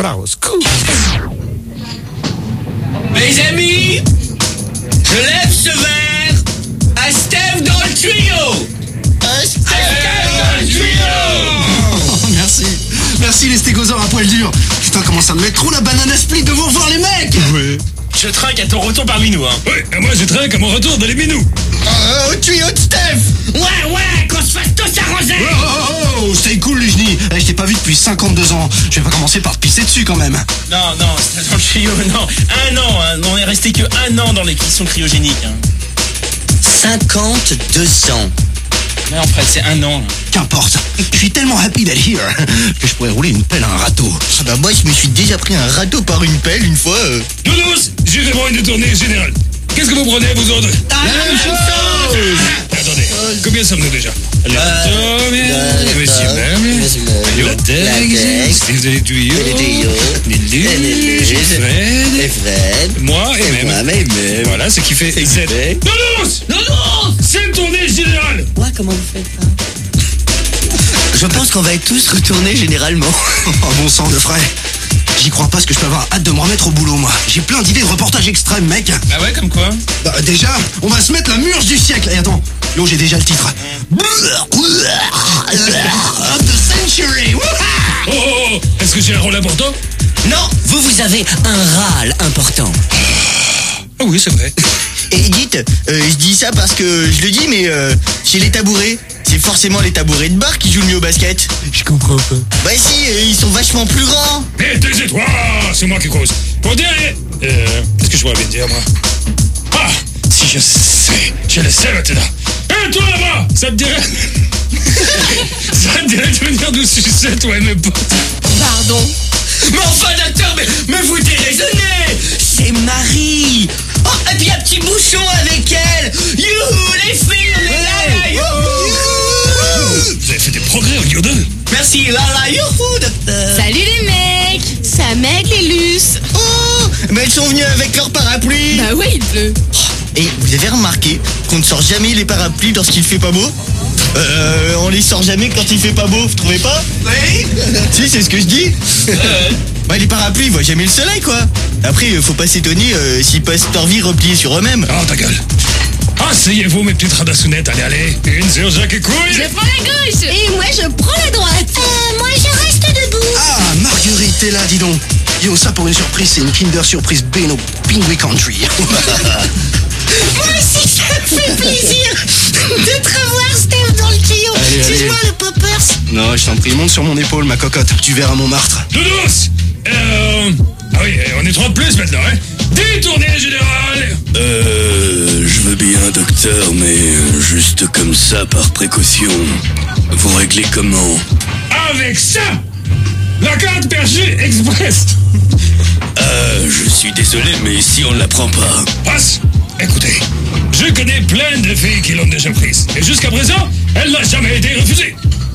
Voilà, au secours. Mes amis, je lève ce verre à Steph dans le tuyau. Merci. Merci les stégosaures à poil dur. Putain, comment ça me met trop la banane à split de vous revoir les mecs. Ouais. Je trinque à ton retour parmi nous, hein. Ouais, et moi je trinque à mon retour dans les minous. Au tuyau de Steph. Ouais, qu'on se fasse tous arroser. Oh, stay cool, Lujni. Je t'ai pas vu depuis 52 ans. Je vais pas commencer par te pisser dessus quand même. Non, c'est dans le tuyau, non. 1 an, hein. On est resté que 1 an dans les cuissons cryogéniques, hein. 52 ans. Mais en fait, c'est 1 an. Qu'importe. Je suis tellement happy d'être here que je pourrais rouler une pelle à un râteau. Ah bah moi je me suis déjà pris un râteau par une pelle une fois. Nounous, j'irai voir une tournée générale. Qu'est-ce que vous prenez, vous autres? La même chose. Attendez, combien sommes-nous déjà? La les tuyaux, les luges, Fred, moi et même. Voilà, ce qui fait Z. Nounous, c'est une tournée générale. Ouais, comment vous faites ça? Je pense qu'on va être tous retournés généralement. Oh bon sang de frais. J'y crois pas parce que je peux avoir hâte de me remettre au boulot, moi. J'ai plein d'idées de reportages extrêmes, mec. Ah ouais, comme quoi? Bah, déjà, on va se mettre la murge du siècle. Et attends, yo, j'ai déjà le titre. The Century. Oh, est-ce que j'ai un rôle important? Non, vous avez un râle important. Ah oui, c'est vrai. Et dites, je dis ça parce que je le dis, mais chez les tabourets, c'est forcément les tabourets de bar qui jouent le mieux au basket. Je comprends pas. Bah si, ils sont vachement plus grands. Mais taisez-toi, c'est moi qui cause. Pour dire, qu'est-ce que je pourrais bien dire, moi? Ah, si je le sais maintenant. Et toi là-bas, ça te dirait... ça te dirait de venir nous sucer, toi et mes potes? Pardon? Mais enfin, docteur, mais vous déraisonnez. C'est Marie. Oh, et puis un petit bouchon avec elle. Youhou, les filles, on est là, youhou. Vous avez fait des progrès au Yo 2. Merci, là, youhou, docteur. Salut les mecs. Ça m'aide les luces. Oh, mais elles sont venues avec leur parapluie. Bah ouais, il pleut. Et vous avez remarqué qu'on ne sort jamais les parapluies lorsqu'il fait pas beau? On les sort jamais quand il fait pas beau, vous trouvez pas? Oui. Si, c'est ce que je dis. Bah les parapluies, ils voient jamais le soleil, quoi. Après, faut pas s'étonner s'ils passent leur vie repliés sur eux-mêmes. Oh, ta gueule. Asseyez-vous, mes petites radassounettes. Allez. Une sur Jacques et couille. Je prends la gauche. Et moi, je prends la droite. Moi je reste debout. Ah, Marguerite, t'es là, dis donc. Yo, ça pour une surprise, c'est une Kinder Surprise Beno Pingui Country. Moi aussi ça me fait plaisir de te revoir Steph dans le tuyau. Allez. Excuse-moi le poppers. Non, je t'en prie, monte sur mon épaule, ma cocotte. Tu verras Montmartre. Doudous. Ah oui, on est 3 de plus maintenant, hein. Des tournées générales. Je veux bien, docteur, mais juste comme ça, par précaution. Vous réglez comment? Avec ça, la carte Berger Express. Je suis désolé, mais ici on ne la prend pas. Passe. Écoutez, je connais plein de filles qui l'ont déjà prise. Et jusqu'à présent, elle n'a jamais été refusée.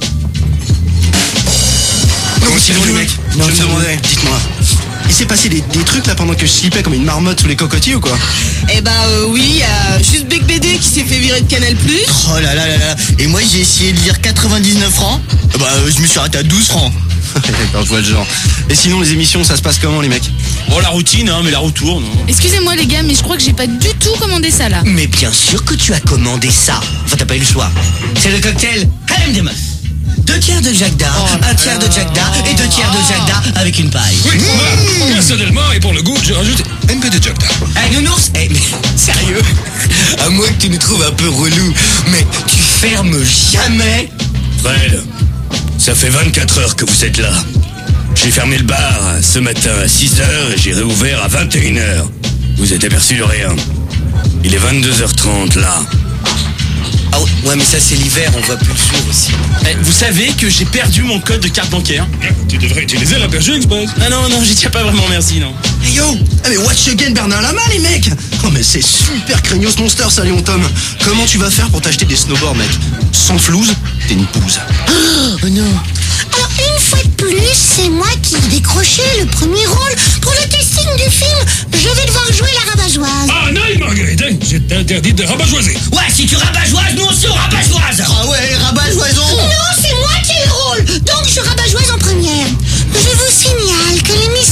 Comment c'est les mecs? Je me demandais, dites-moi. Il s'est passé des trucs là pendant que je slipais comme une marmotte sous les cocotiers ou quoi? Eh bah oui, il y a juste Bec BD qui s'est fait virer de Canal+. Oh là là là là. Et moi, j'ai essayé de lire 99 francs. Bah, je me suis arrêté à 12 francs. D'accord, je vois le genre. Et sinon, les émissions, ça se passe comment, les mecs? Bon, la routine, hein, mais la roue tourne. Excusez-moi les gars, mais je crois que j'ai pas du tout commandé ça là. Mais bien sûr que tu as commandé ça. Enfin, t'as pas eu le choix. C'est le cocktail Harlem des meufs. 2 tiers de Jack Da, 1 tiers de Jack Da et 2 tiers de Jack Da avec une paille. Oui, voilà. Personnellement, et pour le goût, je rajoute un peu de Jack Da. Hey, nounours, mais sérieux? À moins que tu nous trouves un peu relou, mais tu fermes jamais? Fred, ça fait 24 heures que vous êtes là. J'ai fermé le bar ce matin à 6h et j'ai réouvert à 21h. Vous êtes aperçu de rien. Il est 22h30 là. Ah ouais, mais ça c'est l'hiver, on voit plus le jour aussi. Vous savez que j'ai perdu mon code de carte bancaire. Tu devrais utiliser la Berger Express. Non, j'y tiens pas vraiment, merci, non. Hey yo! Ah mais watch again Bernard Lama, les mecs! Oh mais c'est super craignos monster ça, Léon Tom. Comment tu vas faire pour t'acheter des snowboards, mec? Sans flouze, t'es une bouse. Oh non. Alors une fois de plus, c'est moi qui ai décroché le premier rôle pour le casting du film. Je vais devoir jouer la rabat-joise. Ah non, Marguerite, hein, je t'interdis de rabat-joiser. Ouais, si tu rabat-joise, nous aussi on rabat-joise. Ah ouais, rabat-joison. Non, c'est moi qui ai le rôle, donc je rabat-joise en première. Je vous signale que l'émission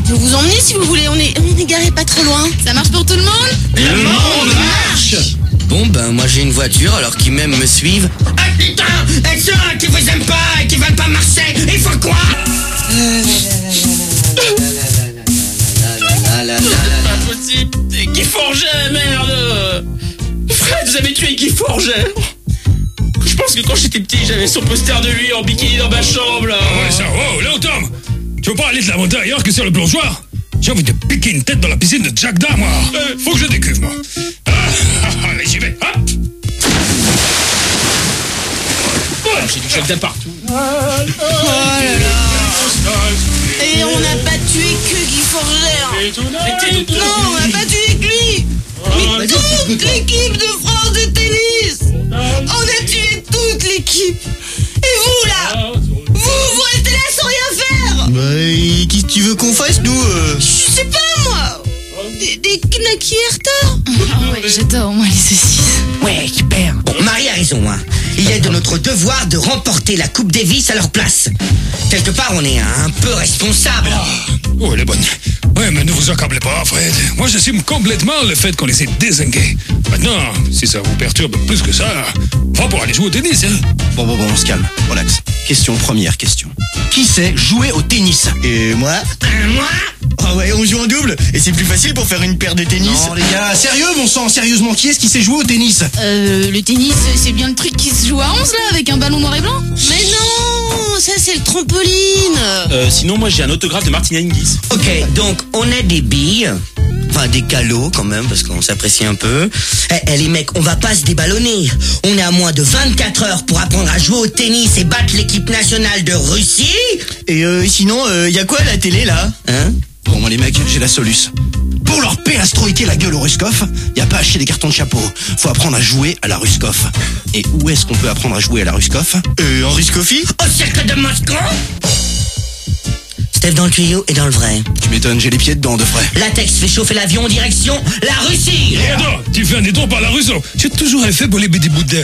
peux vous emmener si vous voulez, on est garé pas trop loin. Ça marche pour tout le monde? Le monde marche. Bon ben moi j'ai une voiture alors qu'ils même me suivent. Ah putain, et ceux qui vous aiment pas et qui veulent pas marcher, il faut quoi? Pas possible. C'est Guy Forget, merde. Fred, vous avez tué Guy Forget. Je pense que quand j'étais petit, j'avais son poster de lui en bikini dans ma chambre, là. Ah ouais, ça, oh, Léo Tom, tu veux pas aller te lamenter ailleurs que sur le plongeoir? J'ai envie de piquer une tête dans la piscine de Jack Da, moi. Faut que je décuve, moi. Allez, j'y vais, hop. J'ai du Jack Da partout. Oh là là. Et on n'a pas tué que Guy Forget. Non, on n'a pas tué que lui. Mais toute l'équipe de France de tennis. On a tué toute l'équipe. Et vous là, vous restez là sans rien faire. Bah, qu'est-ce que tu veux qu'on fasse, nous Je sais pas moi. Des knackis Hertha. Ah ouais, j'adore moi les saucisses. Ouais, super. Bon, Marie a raison, hein. Il est de notre devoir de remporter la Coupe Davis à leur place. Quelque part, on est un peu responsable. Oh, elle est bonne. Ouais, mais ne vous accablez pas, Fred. Moi, j'assume complètement le fait qu'on les ait dézingués. Maintenant, si ça vous perturbe plus que ça, va pour aller jouer au tennis, hein. Bon, on se calme, relax. Première question. Qui sait jouer au tennis? Et moi? Moi? Ah ouais, on joue en double. Et c'est plus facile pour faire une paire de tennis. Non, les gars, sérieux, bon sang, sérieusement, qui est-ce qui sait jouer au tennis? Le tennis, c'est bien le truc qui se joue à 11 là, avec un ballon noir et blanc? Mais non, ça c'est le trampoline. Sinon, moi, j'ai un autographe de Martina Hingis. Ok, donc on a des billes. Enfin, des calots quand même, parce qu'on s'apprécie un peu. Eh, les mecs, on va pas se déballonner. On est à moins de 24 heures pour apprendre à jouer au tennis et battre l'équipe nationale de Russie. Et sinon, y a quoi à la télé, là? Hein? Bon, moi les mecs, j'ai la soluce. Pour leur péastroïquer la gueule au Ruskov, y a pas à acheter des cartons de chapeau. Faut apprendre à jouer à la Ruskov. Et où est-ce qu'on peut apprendre à jouer à la Ruskov? En Ruskofi? Au cercle de Moscou? Steph dans le tuyau et dans le vrai. Tu m'étonnes, j'ai les pieds dedans, de frais. Latex fait chauffer l'avion en direction la Russie. Attends, tu fais un détour par la Russo. J'ai toujours un fait pour les bébés boudins.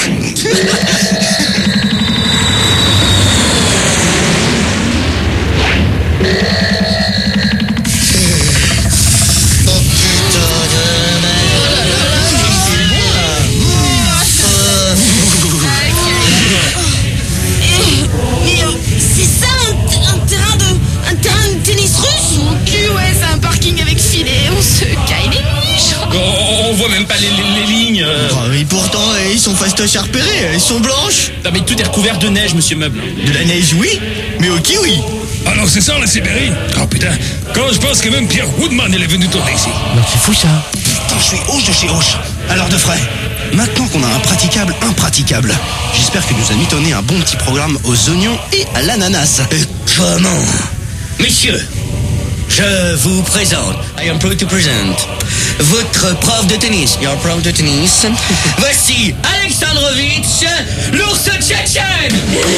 C'est ça un terrain de tennis russe? Mon cul, ouais, c'est un parking avec filet, on se caille les niches. On voit même pas les lignes. Et pourtant, ils sont fastoches à repérer, elles sont blanches. Non, mais tout est recouvert de neige, monsieur Meuble. De la neige, oui, mais au kiwi. Alors c'est ça la Sibérie? Oh putain, quand je pense que même Pierre Woodman il est venu tourner ici. C'est fou ça. Putain, je suis hoche de chez hoche. Alors de frais, maintenant qu'on a un praticable impraticable, j'espère que nous a mitonné un bon petit programme aux oignons et à l'ananas. Comment? Messieurs, Je vous présente, I am proud to present, votre prof de tennis, your prof de tennis. Voici Alexandrovitch, l'ours tchétchène.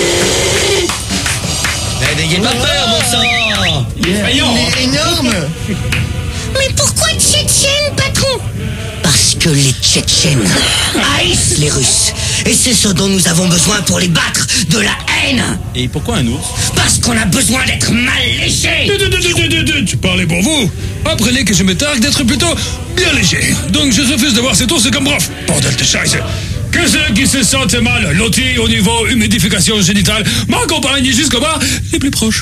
N'ayez pas peur, bon sang. Il est énorme. Mais pourquoi Tchétchène, patron? Parce que les Tchétchènes haïssent les Russes. Et c'est ce dont nous avons besoin pour les battre, de la haine. Et pourquoi un ours? Parce qu'on a besoin d'être mal léché. Tu parlais pour vous. Apprenez que je me targue d'être plutôt bien léger. Donc je refuse de voir cet ours comme prof. Bordel de scheiße. Que ceux qui se sentent mal lotis au niveau humidification génitale m'accompagnent jusqu'au bas les plus proches.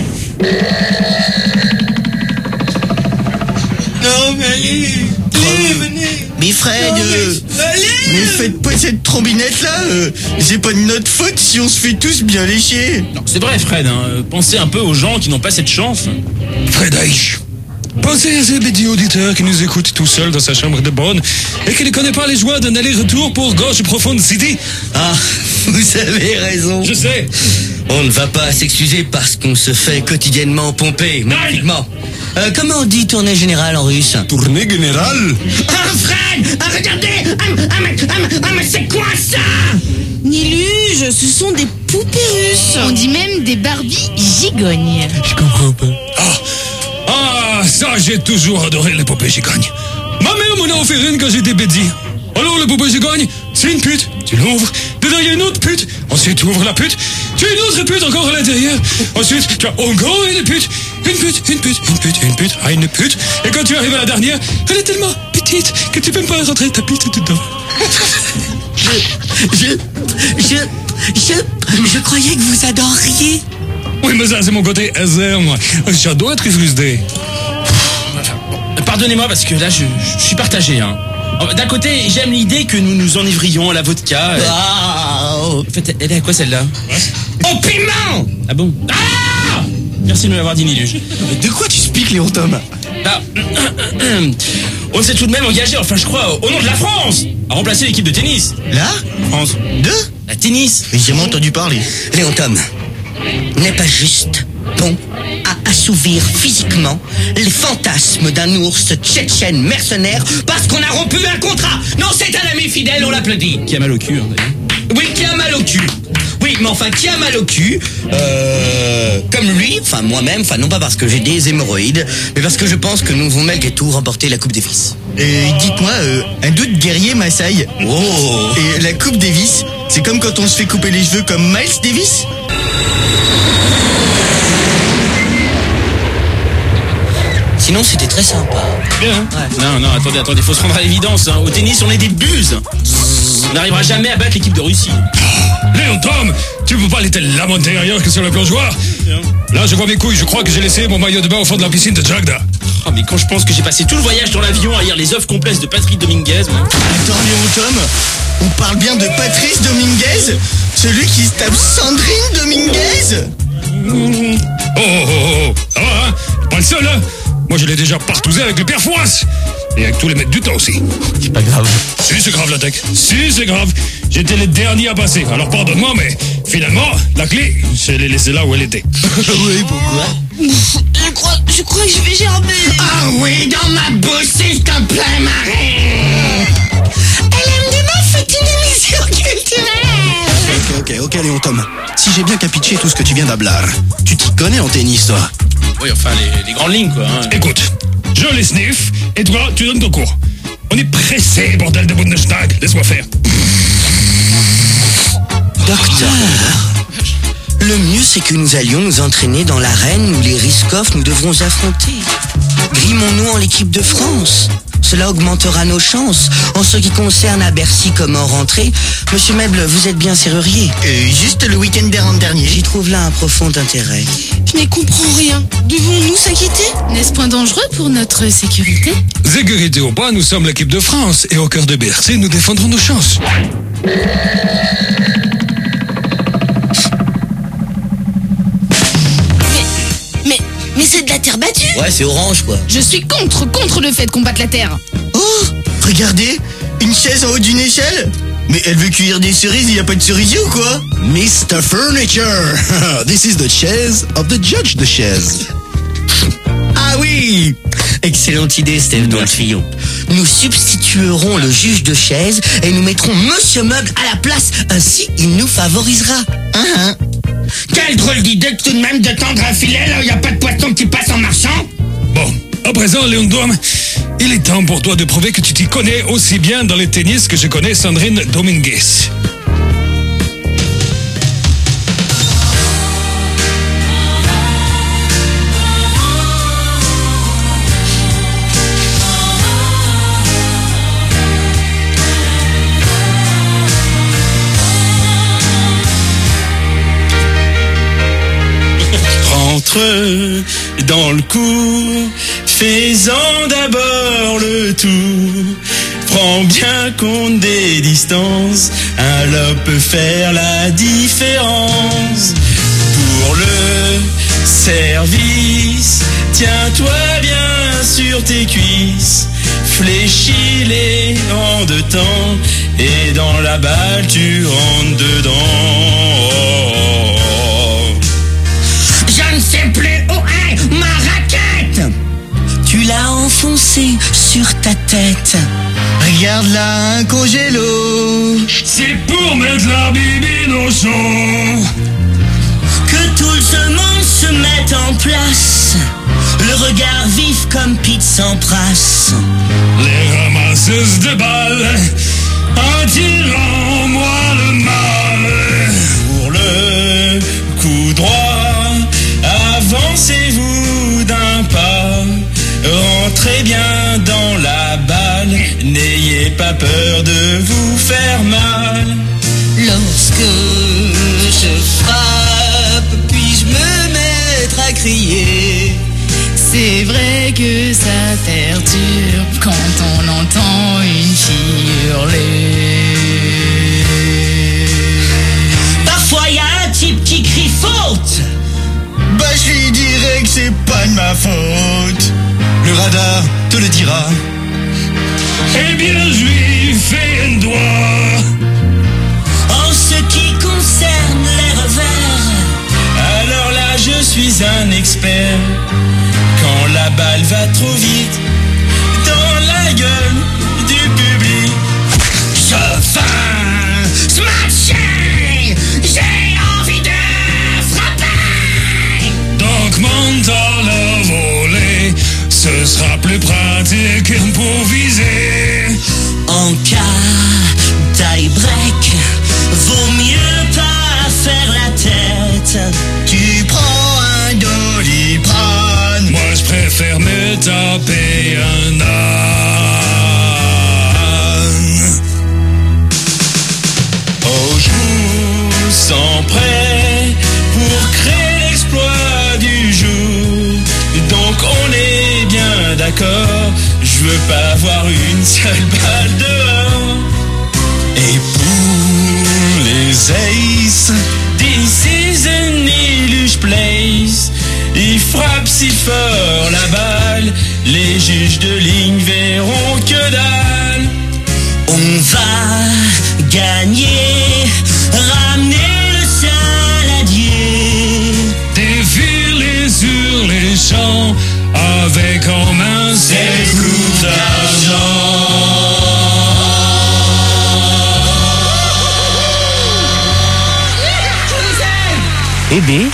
Non, mais allez, venez. Mais Fred, ne faites pas cette trombinette là. C'est pas de notre faute si on se fait tous bien lécher. Non, c'est vrai, Fred. Pensez un peu aux gens qui n'ont pas cette chance. Fred Eich. Pensez à ce petit auditeur qui nous écoute tout seul dans sa chambre de bonne et qui ne connaît pas les joies d'un aller-retour pour Gorge Profonde City. Ah, vous avez raison. Je sais. On ne va pas s'excuser parce qu'on se fait quotidiennement pomper, magnifiquement. Comment on dit tournée générale en russe? Tournée générale? Ah, Fred, mais c'est quoi ça? Niluge, ce sont des poupées russes. On dit même des Barbies gigognes. Je comprends pas. Ah, ça, j'ai toujours adoré les poupées gigognes. Ma mère m'en a offert une quand j'étais petit. Alors, le poupée gigogne, c'est une pute. Tu l'ouvres, dedans il y a une autre pute. Ensuite, tu ouvres la pute, tu as une autre pute encore à l'intérieur. Ensuite, tu as encore une pute. une pute. Et quand tu arrives à la dernière, elle est tellement petite que tu peux même pas rentrer ta bite dedans. Je croyais que vous adoriez. Oui, mais ça, c'est mon côté hasard, moi. J'adore être frustré. Pardonnez-moi parce que là, je suis partagé. Hein. D'un côté, j'aime l'idée que nous nous enivrions à la vodka. En fait, elle est à quoi celle-là? Au piment! Ah bon? Ah! Merci de me l'avoir dit, Niluge. De quoi tu speaks, Léon Tom? Bah, on s'est tout de même engagé, enfin je crois, au nom de la France, à remplacer l'équipe de tennis. Là? France. La tennis. Mais j'ai jamais entendu parler. Léon Tom n'est pas juste bon à assouvir physiquement les fantasmes d'un ours tchétchène mercenaire parce qu'on a rompu un contrat. Non, c'est un ami fidèle, on l'applaudit. Qui a mal au cul, hein, d'ailleurs. Oui, qui a mal au cul. Oui, mais enfin, qui a mal au cul comme lui, enfin moi-même, enfin non pas parce que j'ai des hémorroïdes, mais parce que je pense que nous avons malgré tout remporté la Coupe Davis. Dites-moi, un doute guerrier Maasai. Oh. Et la Coupe Davis, c'est comme quand on se fait couper les cheveux comme Miles Davis? Sinon, c'était très sympa. Bien, hein? Non, attendez, faut se rendre à l'évidence. Hein. Au tennis, on est des buses. On n'arrivera jamais à battre l'équipe de Russie. Léon Tom, tu peux pas aller te lamenter ailleurs que sur la plongeoire. Là, je vois mes couilles, je crois que j'ai laissé mon maillot de bain au fond de la piscine de Jagda. Oh, mais quand je pense que j'ai passé tout le voyage dans l'avion à lire les œuvres complexes de Patrice Dominguez... moi. Attends, Léon Tom, on parle bien de Patrice Dominguez? Celui qui se tape Sandrine Dominguez? Oh, ça va, hein? Pas le seul, hein? Moi, je l'ai déjà partousé avec le père Fouras. Et avec tous les maîtres du temps aussi. C'est pas grave. Si, c'est grave, la tech. Si, c'est grave. J'étais le dernier à passer. Alors, pardonne-moi, mais finalement, la clé, je l'ai laissée là où elle était. Oui, pourquoi? Je crois que je vais gerber. Ah oui, dans ma bouche, s'il te plaît, Marie. LMDB fait une émission culturelle. Ok, Léon Tom. Si j'ai bien capitché tout ce que tu viens d'hablar, tu t'y connais en tennis, toi? Oui, enfin, les grandes lignes, quoi. Hein. Écoute, je les sniff, et toi, tu donnes ton cours. On est pressé, bordel de Bundestag. Laisse-moi faire. Docteur, le mieux c'est que nous allions nous entraîner dans l'arène où les Riskov nous devrons affronter. Grimons-nous en l'équipe de France. Cela augmentera nos chances. En ce qui concerne à Bercy comment rentrer, Monsieur Meuble, vous êtes bien serrurier. Juste le week-end dernier. J'y trouve là un profond intérêt. Je n'y comprends rien. Devons-nous s'inquiéter? N'est-ce point dangereux pour notre sécurité? Sécurité ou pas, nous sommes l'équipe de France. Et au cœur de Bercy, nous défendrons nos chances. Mais c'est de la terre battue. Ouais, c'est orange, quoi. Je suis contre le fait qu'on batte la terre. Oh, regardez, une chaise en haut d'une échelle. Mais elle veut cueillir des cerises, il n'y a pas de cerisier ou quoi? Mr. Furniture, this is the chaise of the judge de chaise. Ah oui! Excellente idée, Steve dans le tuyau. Nous substituerons le juge de chaise et nous mettrons Monsieur Meuble à la place. Ainsi, il nous favorisera. Quelle drôle d'idée tout de même de tendre un filet là où il n'y a pas de poisson qui passe en marchant. Bon, à présent, Léon Dom, il est temps pour toi de prouver que tu t'y connais aussi bien dans le tennis que je connais Sandrine Dominguez. Entre dans le cours, fais-en d'abord le tour. Prends bien compte des distances, un lob peut faire la différence. Pour le service, tiens-toi bien sur tes cuisses, fléchis-les en deux temps, et dans la balle tu rentres dedans. Je ne sais plus où est ma raquette. Tu l'as enfoncée sur ta tête. Regarde là, un congélo. C'est pour mettre la bibine au chaud. Que tout le monde se mette en place. Le regard vif comme Pete Sampras. Les ramasseuses de balles attirant moi le mal. Pour le coup droit, avancez-vous pas peur de vous faire mal. Lorsque je frappe, puis-je me mettre à crier? C'est vrai que ça perturbe quand on entend une fille hurler. Parfois y a un type qui crie faute. Bah je lui dirais que c'est pas de ma faute. Le radar te le dira. Eh bien, je lui fais un doigt. En ce qui concerne les revers, Alors là je suis un expert. Quand la balle va trop vite dans la gueule du public, Je veux smasher, j'ai envie de frapper. Donc mental à voler, ce sera plus pratique pour viser. en cas tie-break, vaut mieux pas faire la tête. tu prends un Doliprane. Moi je préfère me taper un âne. Oh, je vous sens prêt pour créer l'exploit du jour. Donc on est bien d'accord, je veux pas voir une seule balle dehors. Et pour les aces, this is an illusion place. Il frappe si fort la balle, les juges de ligne verront que dalle. On va gagner, ramener le saladier. Défiler sur les champs avec en main ses coups d'argent. Eh bien,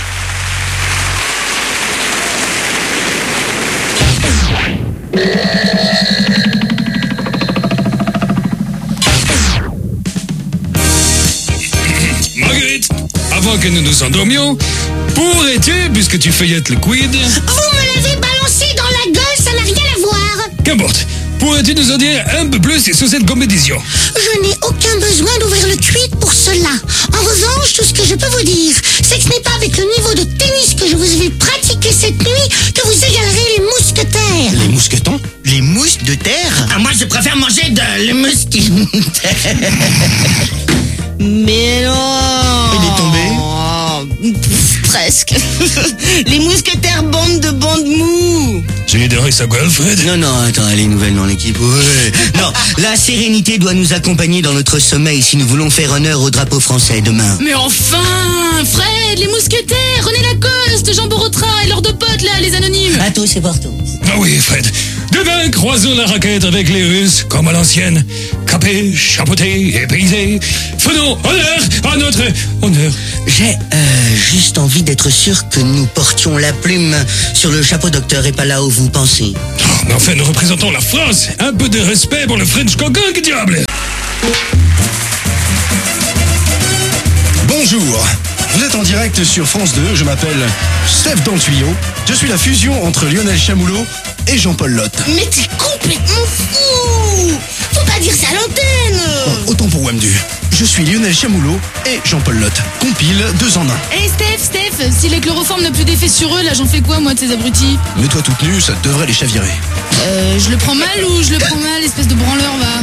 Marguerite, avant que nous nous endormions, pourrais-tu, puisque tu feuillettes le quid, Vous me l'avez balancé dans la gueule, ça n'a rien à voir. qu'importe, pourrais-tu nous en dire un peu plus sur cette compétition? Je n'ai aucun besoin d'ouvrir le quid pour cela. En revanche, tout ce que je peux vous dire, c'est que ce n'est pas avec le niveau de tennis que je vous ai vu pratiquer cette nuit que vous égalerez les mousquetaires. Les mousquetons? les mousses de terre. Ah, moi, je préfère manger les moustiques. Mais non. Il est tombé. Presque. Les mousquetaires bande de bandes mous. J'ai aidé sa gueule, Fred. Non, non, attends, elle est nouvelle dans l'équipe. Ouais. Non, la sérénité doit nous accompagner dans notre sommeil si nous voulons faire honneur au drapeau français demain. Mais enfin, Fred, les mousquetaires, René Lacoste, Jean Borotra et leurs deux potes là, les anonymes. Athos et Porthos. Ah oui, Fred. Demain, croisons la raquette avec les Russes, comme à l'ancienne. Capés, chapeautés, épaisés. Faisons honneur à notre honneur. J'ai juste envie d'être sûr que nous portions la plume sur le chapeau docteur et pas là où vous pensez. Oh, mais enfin, nous représentons la France. Un peu de respect pour le French coquin, que diable. Bonjour, vous êtes en direct sur France 2, je m'appelle Steph dans le tuyau. Je suis la fusion entre Lionel Chamoulot et Jean-Paul Lotte. Mais t'es complètement fou. Faut pas dire ça à l'antenne. Autant pour Wamdu. Je suis Lionel Chamoulot et Jean-Paul Lotte. Compile 2 en 1. Hé Steph, si les chloroformes n'ont plus d'effet sur eux, là j'en fais quoi moi de ces abrutis? Mets-toi toute nue, ça devrait les chavirer. Je le prends mal ou je le prends mal, espèce de branleur va?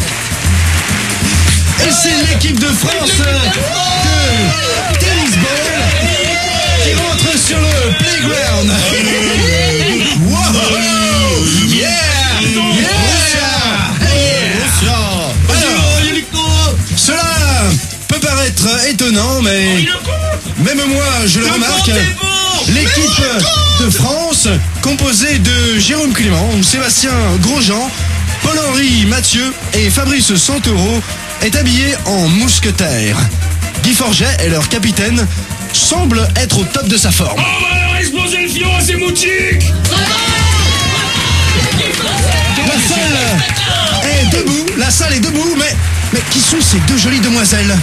Et c'est l'équipe de France de tennis ball qui rentre sur le playground. Wow! Yeah! Alors, cela peut paraître étonnant, mais même moi je le remarque. L'équipe de France, composée de Jérôme Clément, Sébastien Grosjean, Paul-Henri Mathieu et Fabrice Santoro, est habillée en mousquetaire. Guy Forget est leur capitaine, semble être au top de sa forme. On va leur exploser le fion à ces moustiques. La salle est debout, mais qui sont ces deux jolies demoiselles?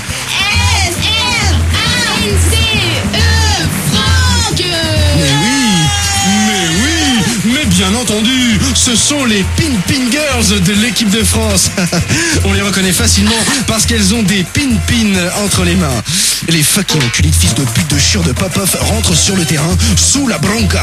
Franck. Mais bien entendu, ce sont les Pin Girls de l'équipe de France. On les reconnaît facilement parce qu'elles ont des pin entre les mains. Les fucking enculés de fils de pute de chure de Popov rentrent sur le terrain sous la bronca.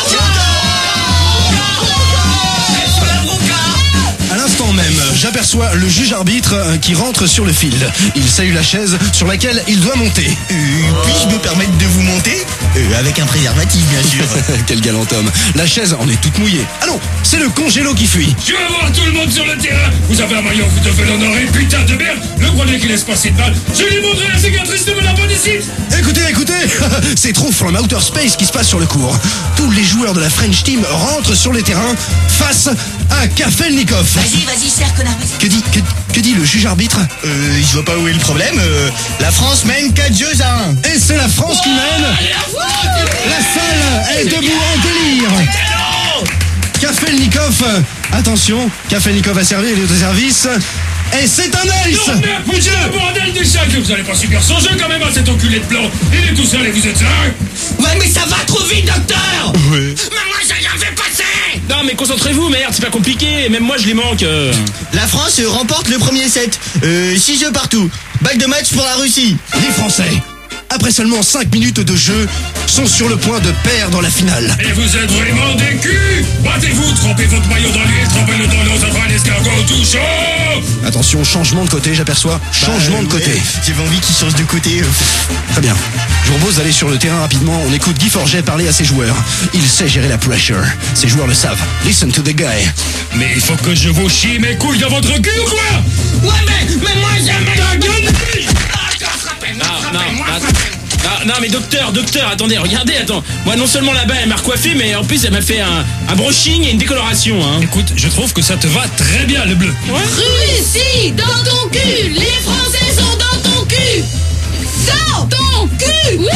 À l'instant même, j'aperçois le juge arbitre qui rentre sur le field. Il salue la chaise sur laquelle il doit monter. Puis-je me permettre de vous monter avec un préservatif, bien sûr. Quel galant homme. La chaise en est toute mouillée. Ah non, c'est le congélo qui fuit. Tu vas voir tout le monde sur le terrain. Vous avez un maillot, vous devez l'honorer, putain de merde. Le premier qui laisse passer de balle, je lui montrerai la cicatrice de la bonne ici. Écoutez, c'est trop from outer space qui se passe sur le court. Tous les joueurs de la French Team rentrent sur les terrains face à Kafelnikov. Vas-y, serre, connard, vas-y. Que dit le juge arbitre? Je vois pas où est le problème. La France mène 4-1. Et c'est la France qui mène. La salle est debout en délire. Kafelnikov, attention, Kafelnikov a servi, il est au service. Et c'est un ace. Non, merde, putain, le bordel du sac. Vous allez pas subir son jeu quand même à cet enculé de blanc. Il est tout seul et vous êtes là. Ouais, mais ça va trop vite, docteur. Ouais. Mais moi, j'ai rien fait passer. Non, mais concentrez-vous, merde, c'est pas compliqué. Même moi, je les manque. La France remporte le premier set. 6 jeux partout. Balle de match pour la Russie. Les Français, après seulement 5 minutes de jeu, sont sur le point de perdre la finale. Et vous êtes vraiment des culs. Battez-vous, trempez votre maillot dans l'huile, trempez-le dans l'eau, ça fera un escargot tout chaud. Attention, changement de côté, j'aperçois. Changement de côté. Ouais, j'avais envie qu'il change de côté. Très bien. Je vous propose d'aller sur le terrain rapidement. On écoute Guy Forget parler à ses joueurs. Il sait gérer la pressure. Ses joueurs le savent. Listen to the guy. Mais il faut que je vous chie mes couilles dans votre cul ou quoi? Ouais, mais moi, jamais. Ta gueule. Non, mais docteur, attendez, regardez, attends. Moi, non seulement là-bas, elle m'a recoiffé, mais en plus, elle m'a fait un brushing et une décoloration, hein. Écoute, je trouve que ça te va très bien, le bleu. Russie, dans ton cul. Les Français sont dans ton cul. Dans ton cul. Oui.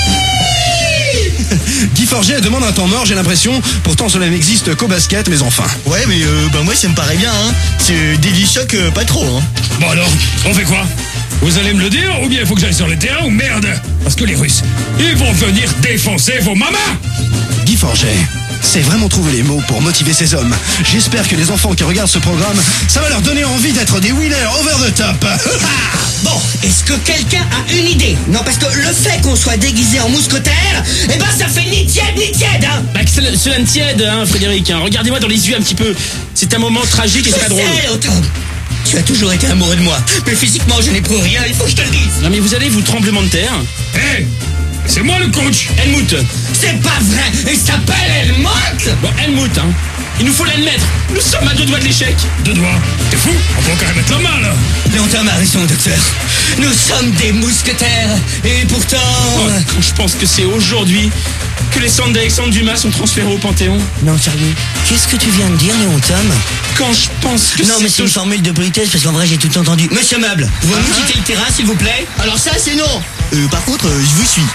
Guy Forget demande un temps mort, j'ai l'impression. Pourtant, cela n'existe qu'au basket, mais enfin. Ouais, mais moi, ça me paraît bien. Hein. C'est Daily Shock, pas trop. Hein. Bon alors, on fait quoi? Vous allez me le dire ou bien il faut que j'aille sur le terrain ou merde? Parce que les Russes, ils vont venir défoncer vos mamas. Guy Forget sait vraiment trouver les mots pour motiver ses hommes. J'espère que les enfants qui regardent ce programme, ça va leur donner envie d'être des winners over the top. Bon, est-ce que quelqu'un a une idée? Non, parce que le fait qu'on soit déguisé en mousquetaire, eh ben ça fait ni tiède, hein. Bah, cela ne tiède, hein, Frédéric. Hein. Regardez-moi dans les yeux un petit peu. C'est un moment tragique et c'est pas drôle. Tu as toujours été amoureux de moi, mais physiquement je n'éprouve rien, il faut que je te le dise. Non mais vous allez vous tremblement de terre. Hé, c'est moi le coach. Helmut. C'est pas vrai, il s'appelle Helmut. Bon, Helmut, hein. Il nous faut l'admettre. Nous sommes à 2 doigts de l'échec. 2 doigts? T'es fou? On peut encore mettre la main là. Léontin a raison, docteur. Nous sommes des mousquetaires, et pourtant... Oh, quand je pense que c'est aujourd'hui que les cendres d'Alexandre Dumas sont transférés au Panthéon. Non, sérieux, qu'est-ce que tu viens de dire, Léontin? Quand je pense que non, mais c'est une formule de politesse, parce qu'en vrai, j'ai tout entendu. Monsieur Meuble, pouvez-vous quitter le terrain, s'il vous plaît? Alors ça, c'est non. Par contre, je vous suis.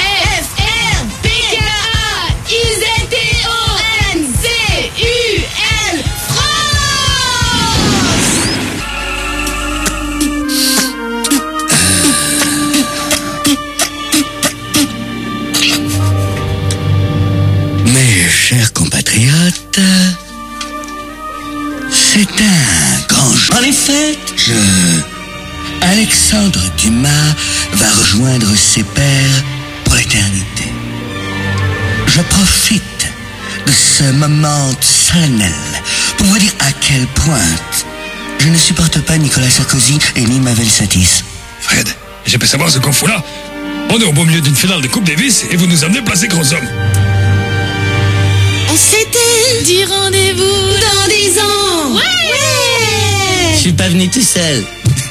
F-R-P-K-A-I-Z-T-O-N-C-U-L Mes chers compatriotes, c'est un grand jour. En effet, Alexandre Dumas va rejoindre ses pairs pour l'éternité. Je profite de ce moment solennel pour vous dire à quel point je ne supporte pas Nicolas Sarkozy et ni Mabel Satis. Fred, j'ai pu savoir ce qu'on fout là. On est au beau milieu d'une finale de Coupe Davis et vous nous amenez placer gros hommes. On s'était dit rendez-vous dans 10 ans. Ouais. Je suis pas venu tout seul.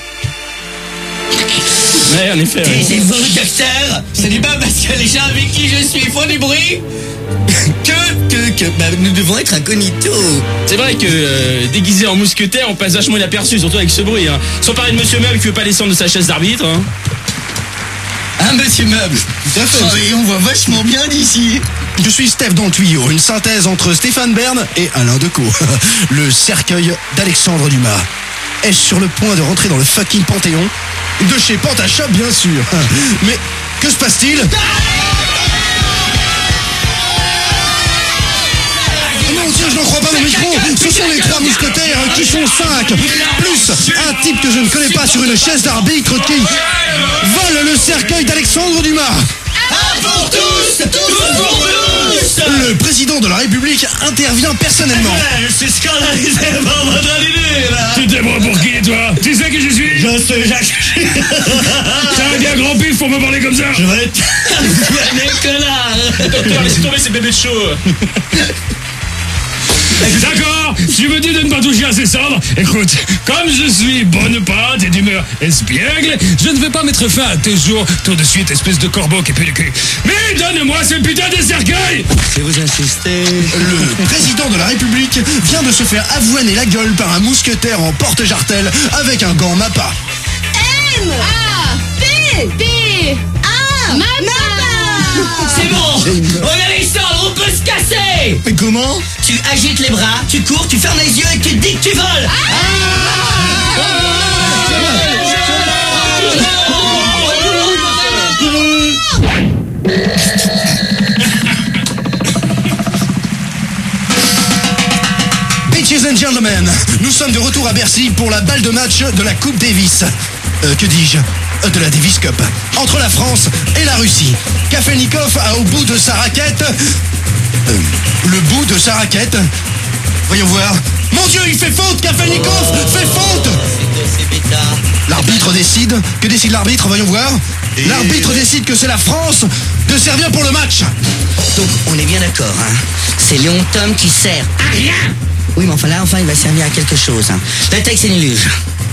Ouais, en effet. Taisez-vous, docteur. Ce n'est pas parce que les gens avec qui je suis font du bruit que nous devons être incognito. C'est vrai que déguisé en mousquetaire, on passe vachement inaperçu, surtout avec ce bruit. Hein. Sans parler de Monsieur Meuble qui veut pas descendre de sa chaise d'arbitre. Hein. Ah, Monsieur Meuble. Tout à fait. Oh, on voit vachement bien d'ici. Je suis Steph dans le tuyau, une synthèse entre Stéphane Bern et Alain Decaux. Le cercueil d'Alexandre Dumas. Est-ce sur le point de rentrer dans le fucking Panthéon? De chez Pantashop, bien sûr. Mais que se passe-t-il? Mon Dieu, je n'en crois pas mon micro. Ce sont les 3 mousquetaires qui sont 5. Plus un type que je ne connais pas sur une chaise d'arbitre qui vole le cercueil d'Alexandre Dumas. Un pour tous, tous pour tous. Le président de la République intervient personnellement. Je suis scandalisé par votre idée, là. Tu t'aimes pour qui, toi? Tu sais qui je suis? Je sais, Jacques. T'as un bien grand pif pour me parler comme ça? Je vais t'envoyer, connard. Docteur, laissez tomber ces bébés de chaud. D'accord, tu me dis de ne pas toucher à ces cendres. Écoute, comme je suis bonne pâte et d'humeur espiègle, je ne vais pas mettre fin à tes jours tout de suite, espèce de corbeau qui pue le cul. Mais donne-moi ce putain de cercueil. Si vous insistez... Le président de la République vient de se faire avoiner la gueule par un mousquetaire en porte-jartel avec un gant Mappa. M A P P A C'est bon, on a les cendres, on peut se casser. Mais comment? Tu agites les bras, tu cours, tu fermes les yeux et tu te dis que tu voles. Bitches and gentlemen, nous sommes de retour à Bercy pour la balle de match de la Coupe Davis. Que dis-je? De la Davis Cup. Entre la France et la Russie. Kafelnikov a au bout de sa raquette... le bout de sa raquette... Voyons voir. Mon Dieu, il fait faute, Kafelnikov fait faute. L'arbitre décide. Que décide l'arbitre? Voyons voir. L'arbitre décide que c'est la France de servir pour le match. Donc on est bien d'accord, hein. C'est Léon Tom qui sert à rien. Oui, mais enfin là, il va servir à quelque chose. Hein. Le texte est nuluge.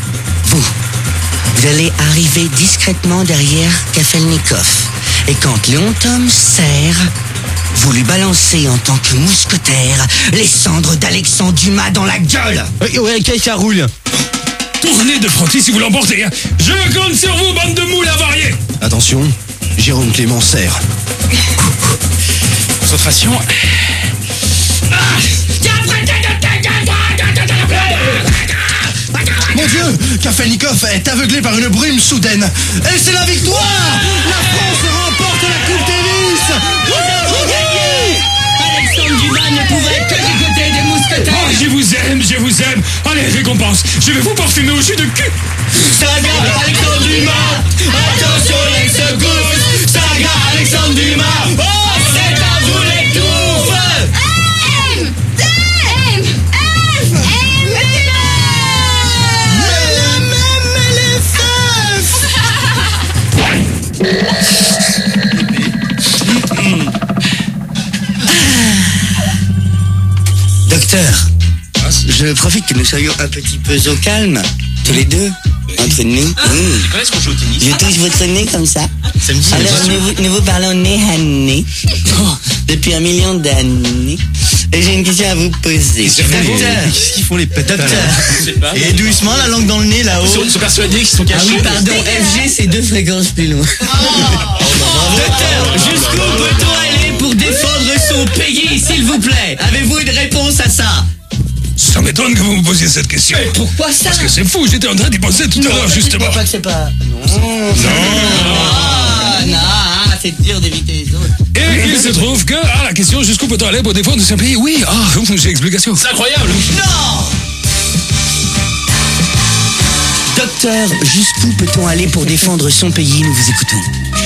Vous allez arriver discrètement derrière Kafelnikov. Et quand Léon Tom sert, vous lui balancez en tant que mousquetaire les cendres d'Alexandre Dumas dans la gueule. Ouais, ça roule. Tournez de frotti si vous l'emportez. Hein. Je compte sur vous, bande de moules avariés. Attention, Jérôme Clément sert. Concentration. Mon Dieu, Kafelnikov est aveuglé par une brume soudaine. Et c'est la victoire. La France remporte la Coupe Davis. Alexandre Dumas ne pouvait que du côté des mousquetaires. Oh, je vous aime. Allez, récompense. Je vais vous parfumer au jus de cul. Saga Alexandre Dumas. Attention les secousses. Saga Alexandre Dumas. Oh, c'est à vous les touffes. Docteur, je profite que nous soyons un petit peu au calme, tous les deux, entre nous. Est-ce qu'on joue au tennis? Je touche votre nez comme ça. Alors, nous vous parlons nez à nez depuis 1 million d'années. Et j'ai une question à vous poser. Qu'est-ce qu'ils font les pètes? Docteur. Je sais pas. Et doucement, la langue dans le nez, là-haut. Ils sont persuadés qu'ils sont Ah cachés. oui, pardon, FG, c'est 2 fréquences plus loin. Docteur, jusqu'où peut-on aller pour défendre son pays, s'il vous plaît? Avez-vous une réponse à ça? Ça m'étonne que vous me posiez cette question. Mais pourquoi ça? Parce que c'est fou, j'étais en train d'y penser tout à l'heure, justement. Je crois que c'est pas... Non, c'est dur d'éviter les autres. Et il se trouve que, la question jusqu'où peut-on aller pour défendre son pays? Oui, j'ai explication. C'est incroyable. Non! Docteur, jusqu'où peut-on aller pour défendre son pays? Nous vous écoutons.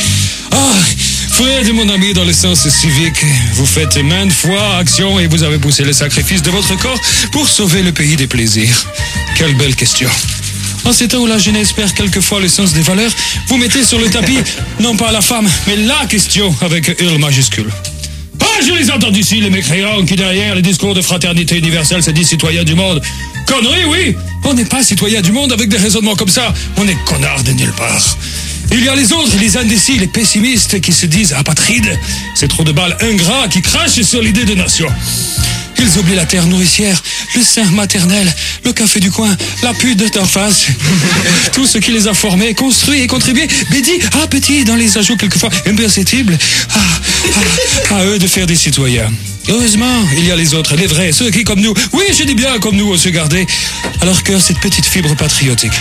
Fred, mon ami, dans le sens civique, vous faites maintes fois action et vous avez poussé le sacrifice de votre corps pour sauver le pays des plaisirs. Quelle belle question. En ces temps où la jeunesse perd quelquefois le sens des valeurs, vous mettez sur le tapis, non pas la femme, mais la question avec L majuscule. Je les entends d'ici, les mécréants qui derrière les discours de fraternité universelle se disent citoyens du monde. Connerie, oui. On n'est pas citoyens du monde avec des raisonnements comme ça. On est connards de nulle part. Il y a les autres, les indécis, les pessimistes qui se disent apatrides. C'est trop de balles ingrats qui crachent sur l'idée de nation. Ils oublient la terre nourricière, le sein maternel, le café du coin, la pute d'en face. Tout ce qui les a formés, construits et contribués, bédit à petit dans les ajouts quelquefois imperceptibles. À eux de faire des citoyens. Heureusement, il y a les autres, les vrais, ceux qui, comme nous, oui, je dis bien comme nous, ont su garder à leur cœur cette petite fibre patriotique.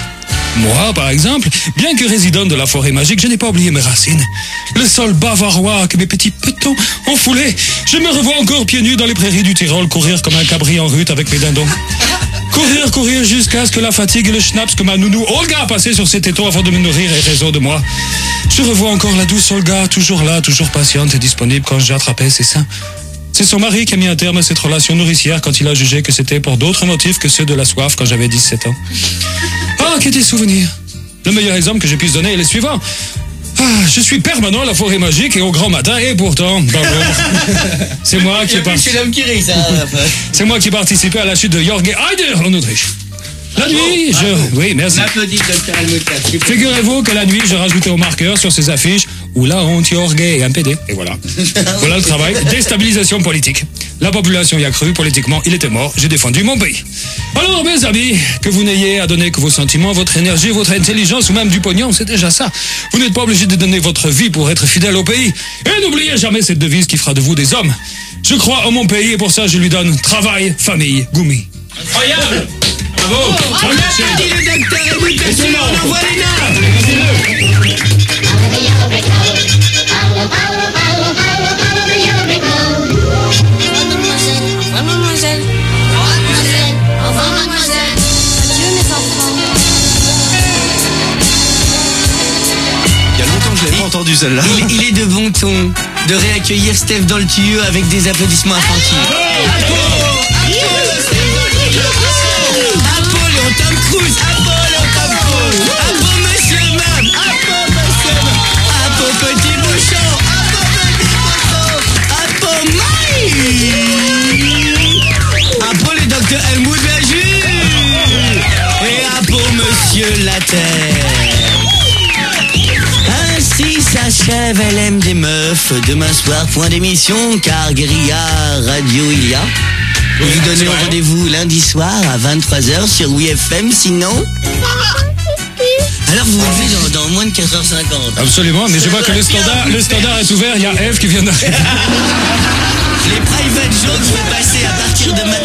Moi, par exemple, bien que résident de la forêt magique, je n'ai pas oublié mes racines. Le sol bavarois que mes petits petons ont foulé. Je me revois encore pieds nus dans les prairies du Tyrol, courir comme un cabri en rut avec mes dindons. Courir jusqu'à ce que la fatigue et le schnaps que ma nounou Olga a passé sur ses tétons avant de me nourrir et raison de moi. Je revois encore la douce Olga, toujours là, toujours patiente et disponible quand j'ai attrapé ses seins. C'est son mari qui a mis un terme à cette relation nourricière quand il a jugé que c'était pour d'autres motifs que ceux de la soif quand j'avais 17 ans. Ah, que des souvenirs. Le meilleur exemple que je puisse donner est le suivant. Ah, je suis permanent à la forêt magique et au grand matin, et pourtant, dans l'ombre. C'est moi qui ai C'est moi qui ai participé à la chute de Jorge Haider en Autriche. La nuit, Oui, merci. Figurez-vous que la nuit, je rajoutais au marqueur sur ces affiches où la honte Jorge et un PD. Et voilà. Voilà le travail. Déstabilisation politique. La population y a cru, politiquement, il était mort. J'ai défendu mon pays. Alors, mes amis, que vous n'ayez à donner que vos sentiments, votre énergie, votre intelligence ou même du pognon, c'est déjà ça. Vous n'êtes pas obligé de donner votre vie pour être fidèle au pays. Et n'oubliez jamais cette devise qui fera de vous des hommes. Je crois en mon pays et pour ça, je lui donne travail, famille, goumi. Incroyable! Bravo! Dit le docteur Éducation, on envoie les nains! Au revoir, mademoiselle. Au revoir, mademoiselle. Adieu, mes enfants. Il y a longtemps que je l'avais pas entendu celle-là. Il est de bon ton de réaccueillir Steph dans le tuyau avec des applaudissements infantiles. Apollon Tom Cruise, Apollon Tom Cruise, Apo Monsieur Mam, Apo Monsieur Mam, Apo Petit Bouchon, Apo Petit Bouchon, Apo Maï, Apo le docteur Helmut Berger et Apo Monsieur la Terre. Ainsi s'achève LM des meufs. Demain soir, point d'émission, car guérilla radio il y a. Nous vous donnons rendez-vous lundi soir à 23h sur WeFM, sinon... Alors vous vous levez dans moins de 4h50. Absolument, mais je vois que le standard est ouvert, il y a Eve qui vient d'arriver. Les private jokes vont passer à partir de maintenant.